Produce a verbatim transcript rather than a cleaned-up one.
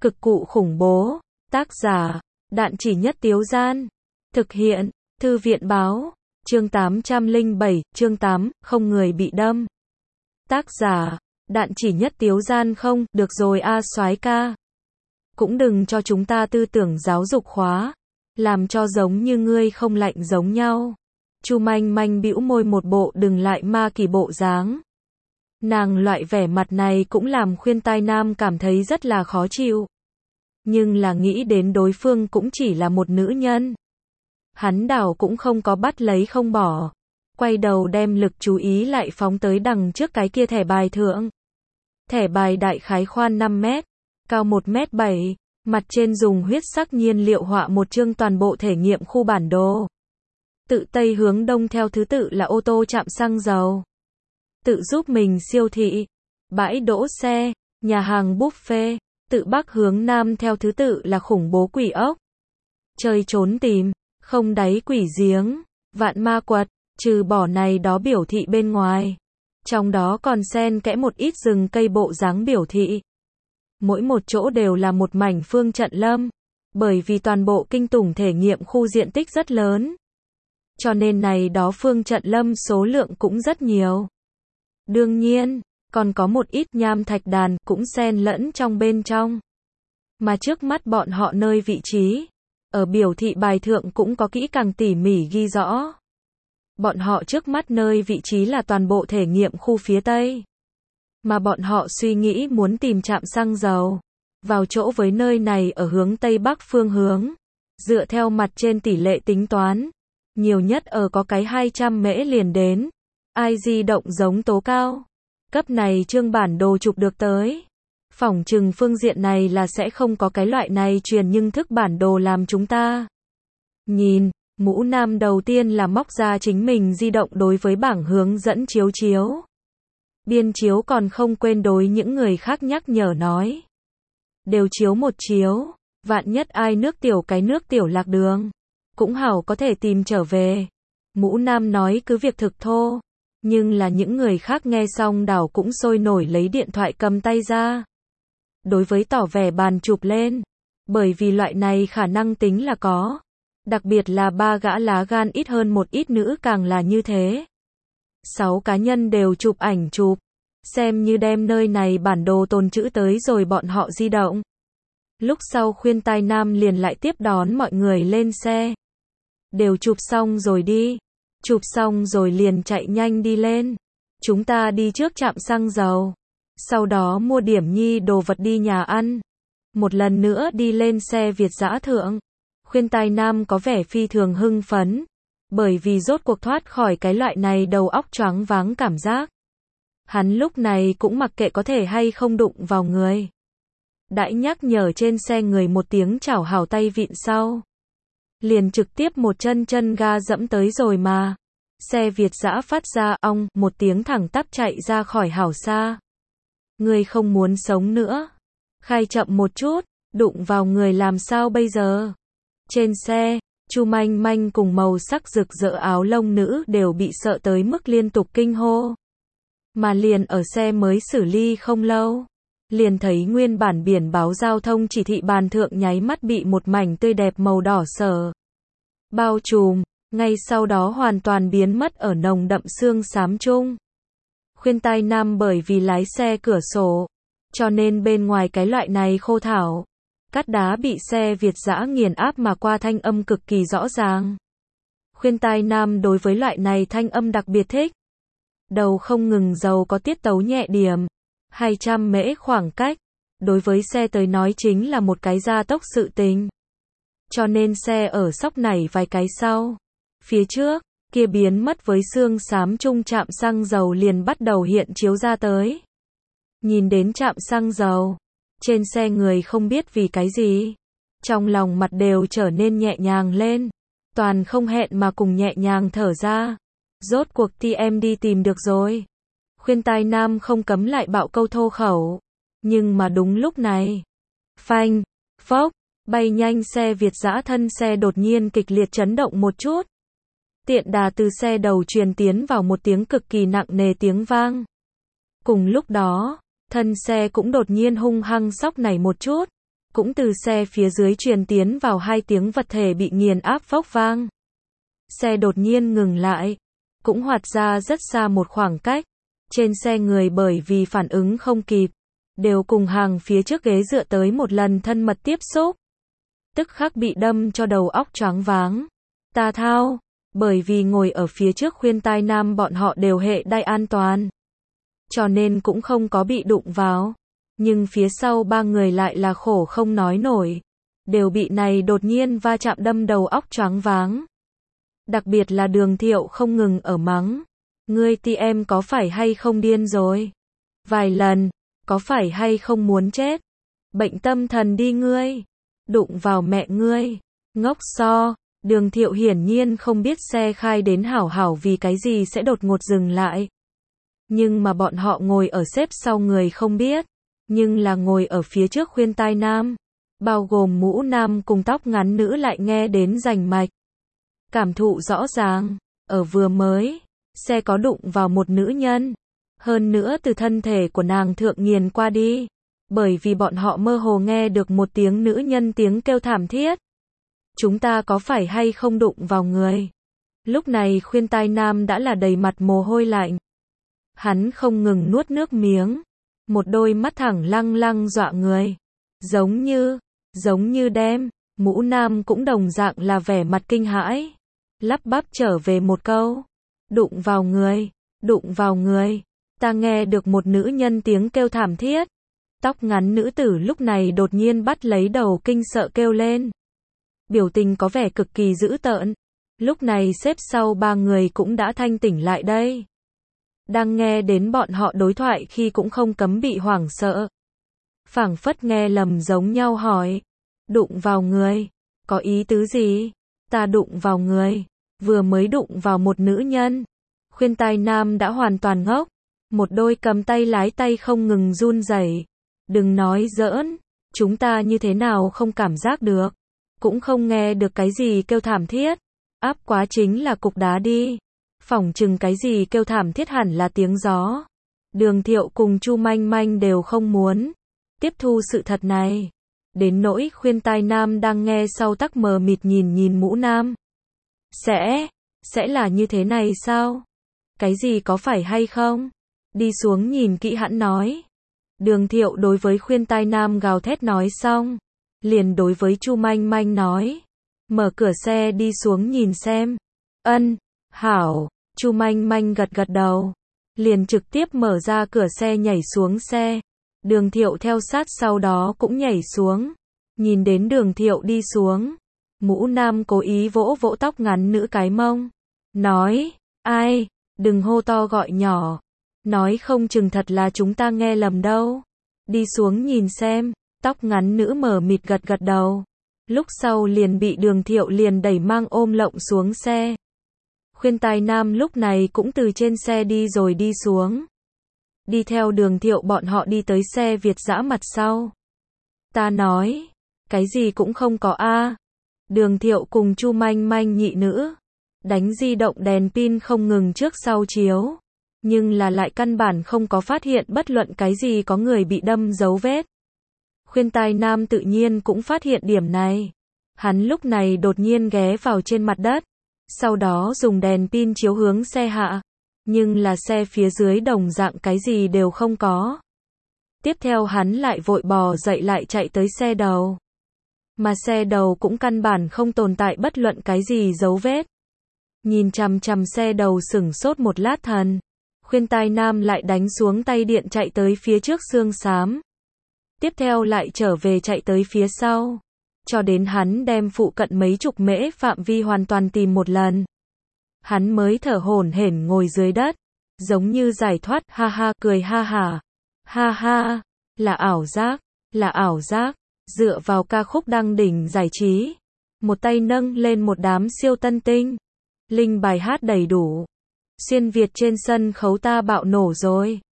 Cực cụ khủng bố. Tác giả, Đạn Chỉ Nhất Tiếu Gian. Thực hiện, Thư viện báo. Chương tám trăm lẻ bảy, chương tám, không người bị đâm. Tác giả, Đạn Chỉ Nhất Tiếu Gian. Không, được rồi a soái ca. Cũng đừng cho chúng ta tư tưởng giáo dục khóa. Làm cho giống như ngươi không lạnh giống nhau. Chu Manh Manh bĩu môi một bộ đừng lại ma kỳ bộ dáng. Nàng loại vẻ mặt này cũng làm Khuyên Tai Nam cảm thấy rất là khó chịu. Nhưng là nghĩ đến đối phương cũng chỉ là một nữ nhân. Hắn đảo cũng không có bắt lấy không bỏ. Quay đầu đem lực chú ý lại phóng tới đằng trước cái kia thẻ bài thượng. Thẻ bài đại khái khoan năm mét, cao một mét bảy, mặt trên dùng huyết sắc nhiên liệu họa một chương toàn bộ thể nghiệm khu bản đồ. Tự Tây hướng Đông theo thứ tự là ô tô trạm xăng dầu, tự giúp mình siêu thị, bãi đỗ xe, nhà hàng buffet. Tự Bắc hướng Nam theo thứ tự là khủng bố quỷ ốc, chơi trốn tìm, không đáy quỷ giếng, vạn ma quật. Trừ bỏ này đó biểu thị bên ngoài, trong đó còn xen kẽ một ít rừng cây bộ dáng biểu thị. Mỗi một chỗ đều là một mảnh phương trận lâm, bởi vì toàn bộ kinh tủng thể nghiệm khu diện tích rất lớn, cho nên này đó phương trận lâm số lượng cũng rất nhiều. Đương nhiên, còn có một ít nham thạch đàn cũng xen lẫn trong bên trong. Mà trước mắt bọn họ nơi vị trí, ở biểu thị bài thượng cũng có kỹ càng tỉ mỉ ghi rõ. Bọn họ trước mắt nơi vị trí là toàn bộ thể nghiệm khu phía Tây. Mà bọn họ suy nghĩ muốn tìm trạm xăng dầu vào chỗ với nơi này ở hướng Tây Bắc phương hướng. Dựa theo mặt trên tỷ lệ tính toán, nhiều nhất ở có cái hai trăm mễ liền đến. Ai di động giống tố cao. Cấp này chương bản đồ chụp được tới. Phỏng chừng phương diện này là sẽ không có cái loại này truyền nhưng thức bản đồ làm chúng ta nhìn. Mũ Nam đầu tiên là móc ra chính mình di động đối với bảng hướng dẫn chiếu chiếu. Biên chiếu còn không quên đối những người khác nhắc nhở nói. Đều chiếu một chiếu, vạn nhất ai nước tiểu cái nước tiểu lạc đường. Cũng hảo có thể tìm trở về. Mũ Nam nói cứ việc thực thô. Nhưng là những người khác nghe xong đảo cũng sôi nổi lấy điện thoại cầm tay ra. Đối với tỏ vẻ bàn chụp lên. Bởi vì loại này khả năng tính là có. Đặc biệt là ba gã lá gan ít hơn một ít nữ càng là như thế. Sáu cá nhân đều chụp ảnh chụp. Xem như đem nơi này bản đồ tồn trữ tới rồi bọn họ di động. Lúc sau Khuyên Tai Nam liền lại tiếp đón mọi người lên xe. Đều chụp xong rồi đi. Chụp xong rồi liền chạy nhanh đi lên. Chúng ta đi trước trạm xăng dầu. Sau đó mua điểm nhi đồ vật đi nhà ăn. Một lần nữa đi lên xe Việt dã thượng. Khuyên Tai Nam có vẻ phi thường hưng phấn. Bởi vì rốt cuộc thoát khỏi cái loại này đầu óc choáng váng cảm giác. Hắn lúc này cũng mặc kệ có thể hay không đụng vào người. Đãi nhắc nhở trên xe người một tiếng chảo hảo tay vịn sau. Liền trực tiếp một chân chân ga dẫm tới rồi mà. Xe Việt dã phát ra ong một tiếng thẳng tắp chạy ra khỏi hảo xa. Người không muốn sống nữa. Khai chậm một chút, đụng vào người làm sao bây giờ? Trên xe, Chu Manh Manh cùng màu sắc rực rỡ áo lông nữ đều bị sợ tới mức liên tục kinh hô. Mà liền ở xe mới xử lý không lâu. Liền thấy nguyên bản biển báo giao thông chỉ thị bàn thượng nháy mắt bị một mảnh tươi đẹp màu đỏ sở bao trùm, ngay sau đó hoàn toàn biến mất ở nồng đậm sương xám chung. Khuyên Tai Nam bởi vì lái xe cửa sổ, cho nên bên ngoài cái loại này khô thảo, cát đá bị xe Việt dã nghiền áp mà qua thanh âm cực kỳ rõ ràng. Khuyên Tai Nam đối với loại này thanh âm đặc biệt thích. Đầu không ngừng dầu có tiết tấu nhẹ điểm. hai trăm mễ khoảng cách. Đối với xe tới nói chính là một cái gia tốc sự tình. Cho nên xe ở sóc nảy vài cái sau. Phía trước, kia biến mất với sương xám chung trạm xăng dầu liền bắt đầu hiện chiếu ra tới. Nhìn đến trạm xăng dầu. Trên xe người không biết vì cái gì. Trong lòng mặt đều trở nên nhẹ nhàng lên. Toàn không hẹn mà cùng nhẹ nhàng thở ra. Rốt cuộc thì em đi tìm được rồi. Khuyên Tai Nam không cấm lại bạo câu thô khẩu. Nhưng mà đúng lúc này. Phanh, phốc, bay nhanh xe Việt dã thân xe đột nhiên kịch liệt chấn động một chút. Tiện đà từ xe đầu truyền tiến vào một tiếng cực kỳ nặng nề tiếng vang. Cùng lúc đó, thân xe cũng đột nhiên hung hăng sóc nảy một chút. Cũng từ xe phía dưới truyền tiến vào hai tiếng vật thể bị nghiền áp phốc vang. Xe đột nhiên ngừng lại, cũng hoạt ra rất xa một khoảng cách. Trên xe người bởi vì phản ứng không kịp, đều cùng hàng phía trước ghế dựa tới một lần thân mật tiếp xúc. Tức khắc bị đâm cho đầu óc choáng váng. Ta thao, bởi vì ngồi ở phía trước khuyên tai nam bọn họ đều hệ đai an toàn, cho nên cũng không có bị đụng vào. Nhưng phía sau ba người lại là khổ không nói nổi, đều bị này đột nhiên va chạm đâm đầu óc choáng váng. Đặc biệt là Đường Thiệu không ngừng ở mắng. Ngươi ti em có phải hay không điên rồi? Vài lần, có phải hay không muốn chết? Bệnh tâm thần đi ngươi. Đụng vào mẹ ngươi. Ngốc so. Đường Thiệu hiển nhiên không biết xe khai đến hảo hảo vì cái gì sẽ đột ngột dừng lại. Nhưng mà bọn họ ngồi ở xếp sau người không biết. Nhưng là ngồi ở phía trước khuyên tai nam, bao gồm mũ nam cùng tóc ngắn nữ lại nghe đến rành mạch. Cảm thụ rõ ràng, ở vừa mới, xe có đụng vào một nữ nhân. Hơn nữa từ thân thể của nàng thượng nghiền qua đi. Bởi vì bọn họ mơ hồ nghe được một tiếng nữ nhân tiếng kêu thảm thiết. Chúng ta có phải hay không đụng vào người? Lúc này khuyên tai nam đã là đầy mặt mồ hôi lạnh. Hắn không ngừng nuốt nước miếng. Một đôi mắt thẳng lăng lăng dọa người. Giống như, giống như đem, mũ nam cũng đồng dạng là vẻ mặt kinh hãi. Lắp bắp trở về một câu. Đụng vào người, đụng vào người. Ta nghe được một nữ nhân tiếng kêu thảm thiết. Tóc ngắn nữ tử lúc này đột nhiên bắt lấy đầu kinh sợ kêu lên. Biểu tình có vẻ cực kỳ dữ tợn. Lúc này xếp sau ba người cũng đã thanh tỉnh lại đây. Đang nghe đến bọn họ đối thoại khi cũng không cấm bị hoảng sợ. Phảng phất nghe lầm giống nhau hỏi. Đụng vào người, có ý tứ gì? Ta đụng vào người, vừa mới đụng vào một nữ nhân. Khuyên tai nam đã hoàn toàn ngốc. Một đôi cầm tay lái tay không ngừng run rẩy. Đừng nói giỡn, chúng ta như thế nào không cảm giác được. Cũng không nghe được cái gì kêu thảm thiết. Áp quá chính là cục đá đi. Phỏng chừng cái gì kêu thảm thiết hẳn là tiếng gió. Đường Thiệu cùng Chu Manh Manh đều không muốn tiếp thu sự thật này. Đến nỗi khuyên tai nam đang nghe sau tắc mờ mịt nhìn nhìn mũ nam. Sẽ, sẽ là như thế này sao? Cái gì có phải hay không? Đi xuống nhìn kỹ hãn nói. Đường Thiệu đối với khuyên tai nam gào thét nói xong. Liền đối với Chu Manh Manh nói. Mở cửa xe đi xuống nhìn xem. Ân, hảo. Chu Manh Manh gật gật đầu. Liền trực tiếp mở ra cửa xe nhảy xuống xe. Đường Thiệu theo sát sau đó cũng nhảy xuống. Nhìn đến Đường Thiệu đi xuống. Mũ nam cố ý vỗ vỗ tóc ngắn nữ cái mông. Nói, ai, đừng hô to gọi nhỏ. Nói không chừng thật là chúng ta nghe lầm đâu. Đi xuống nhìn xem. Tóc ngắn nữ mở mịt gật gật đầu. Lúc sau liền bị Đường Thiệu liền đẩy mang ôm lộng xuống xe. Khuyên tai nam lúc này cũng từ trên xe đi rồi đi xuống. Đi theo Đường Thiệu bọn họ đi tới xe Việt dã mặt sau. Ta nói, cái gì cũng không có a. Đường Thiệu cùng Chu Manh Manh nhị nữ. Đánh di động đèn pin không ngừng trước sau chiếu. Nhưng là lại căn bản không có phát hiện bất luận cái gì có người bị đâm dấu vết. Khuyên tai nam tự nhiên cũng phát hiện điểm này. Hắn lúc này đột nhiên ghé vào trên mặt đất. Sau đó dùng đèn pin chiếu hướng xe hạ. Nhưng là xe phía dưới đồng dạng cái gì đều không có. Tiếp theo hắn lại vội bò dậy lại chạy tới xe đầu. Mà xe đầu cũng căn bản không tồn tại bất luận cái gì dấu vết. Nhìn chằm chằm xe đầu sửng sốt một lát thần. Khuyên tai nam lại đánh xuống tay điện chạy tới phía trước xương xám. Tiếp theo lại trở về chạy tới phía sau. Cho đến hắn đem phụ cận mấy chục mễ phạm vi hoàn toàn tìm một lần. Hắn mới thở hổn hển ngồi dưới đất. Giống như giải thoát, ha ha, cười ha hả. Ha ha, là ảo giác, là ảo giác. Dựa vào ca khúc đăng đỉnh giải trí. Một tay nâng lên một đám siêu tân tinh. Linh bài hát đầy đủ. Xuyên Việt trên sân khấu ta bạo nổ rồi.